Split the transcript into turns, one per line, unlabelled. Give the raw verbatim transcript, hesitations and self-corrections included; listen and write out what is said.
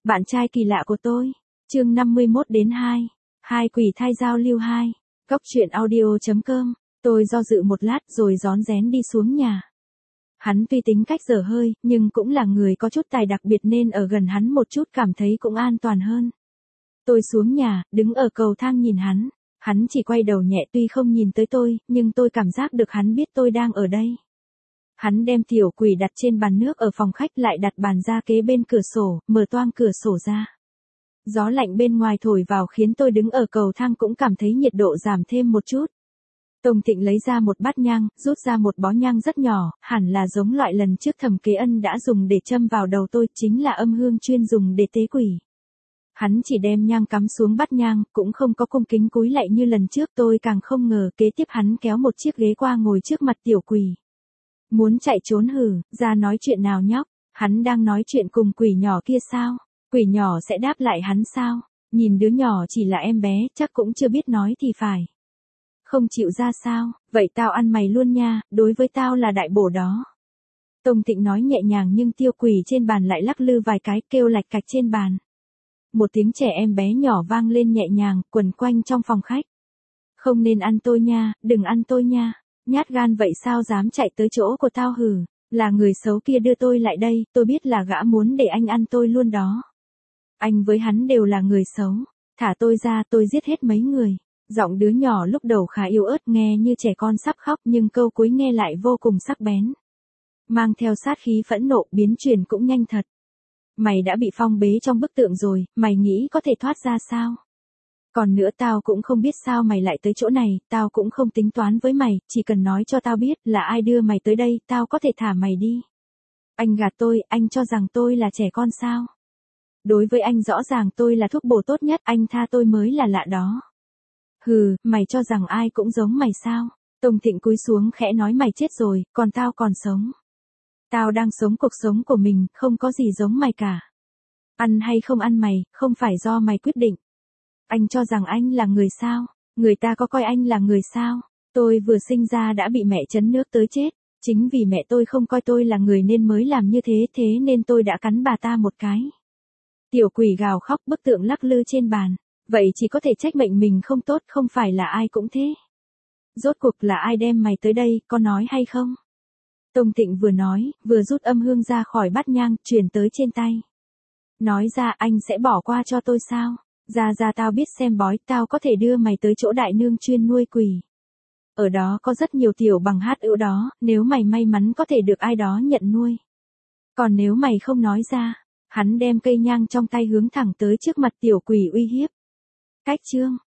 Bạn trai kỳ lạ của tôi. Chương năm mươi mốt đến hai. Hai quỷ thai giao lưu hai. Góc truyện audio chấm com. Tôi do dự một lát rồi rón rén đi xuống nhà. Hắn tuy tính cách dở hơi, nhưng cũng là người có chút tài đặc biệt nên ở gần hắn một chút cảm thấy cũng an toàn hơn. Tôi xuống nhà, đứng ở cầu thang nhìn hắn. Hắn chỉ quay đầu nhẹ tuy không nhìn tới tôi, nhưng tôi cảm giác được hắn biết tôi đang ở đây. Hắn đem tiểu quỷ đặt trên bàn nước ở phòng khách lại đặt bàn ra kế bên cửa sổ, mở toang cửa sổ ra. Gió lạnh bên ngoài thổi vào khiến tôi đứng ở cầu thang cũng cảm thấy nhiệt độ giảm thêm một chút. Tông Thịnh lấy ra một bát nhang, rút ra một bó nhang rất nhỏ, hẳn là giống loại lần trước Thẩm Kế Ân đã dùng để châm vào đầu tôi, chính là âm hương chuyên dùng để tế quỷ. Hắn chỉ đem nhang cắm xuống bát nhang, cũng không có cung kính cúi lạy như lần trước, tôi càng không ngờ kế tiếp hắn kéo một chiếc ghế qua ngồi trước mặt tiểu quỷ. Muốn chạy trốn hử, ra nói chuyện nào nhóc, hắn đang nói chuyện cùng quỷ nhỏ kia sao, quỷ nhỏ sẽ đáp lại hắn sao, nhìn đứa nhỏ chỉ là em bé, chắc cũng chưa biết nói thì phải. Không chịu ra sao, vậy tao ăn mày luôn nha, đối với tao là đại bổ đó. Tông Thịnh nói nhẹ nhàng nhưng tiêu quỷ trên bàn lại lắc lư vài cái kêu lạch cạch trên bàn. Một tiếng trẻ em bé nhỏ vang lên nhẹ nhàng, quần quanh trong phòng khách. Không nên ăn tôi nha, đừng ăn tôi nha. Nhát gan vậy sao dám chạy tới chỗ của tao hử, là người xấu kia đưa tôi lại đây, tôi biết là gã muốn để anh ăn tôi luôn đó. Anh với hắn đều là người xấu, thả tôi ra tôi giết hết mấy người. Giọng đứa nhỏ lúc đầu khá yếu ớt nghe như trẻ con sắp khóc nhưng câu cuối nghe lại vô cùng sắc bén. Mang theo sát khí phẫn nộ biến chuyển cũng nhanh thật. Mày đã bị phong bế trong bức tượng rồi, mày nghĩ có thể thoát ra sao? Còn nữa tao cũng không biết sao mày lại tới chỗ này, tao cũng không tính toán với mày, chỉ cần nói cho tao biết là ai đưa mày tới đây, tao có thể thả mày đi. Anh gạt tôi, anh cho rằng tôi là trẻ con sao? Đối với anh rõ ràng tôi là thuốc bổ tốt nhất, anh tha tôi mới là lạ đó. Hừ, mày cho rằng ai cũng giống mày sao? Tông Thịnh cúi xuống khẽ nói mày chết rồi, còn tao còn sống. Tao đang sống cuộc sống của mình, không có gì giống mày cả. Ăn hay không ăn mày, không phải do mày quyết định. Anh cho rằng anh là người sao? Người ta có coi anh là người sao? Tôi vừa sinh ra đã bị mẹ trấn nước tới chết. Chính vì mẹ tôi không coi tôi là người nên mới làm như thế, thế nên tôi đã cắn bà ta một cái. Tiểu quỷ gào khóc, bức tượng lắc lư trên bàn. Vậy chỉ có thể trách mệnh mình không tốt, không phải là ai cũng thế. Rốt cuộc là ai đem mày tới đây, có nói hay không? Tông Thịnh vừa nói, vừa rút âm hương ra khỏi bát nhang, truyền tới trên tay. Nói ra anh sẽ bỏ qua cho tôi sao? Ra ra tao biết xem bói, tao có thể đưa mày tới chỗ đại nương chuyên nuôi quỷ. Ở đó có rất nhiều tiểu bằng hát ữu đó, nếu mày may mắn có thể được ai đó nhận nuôi. Còn nếu mày không nói ra, hắn đem cây nhang trong tay hướng thẳng tới trước mặt tiểu quỷ uy hiếp. Cách chương.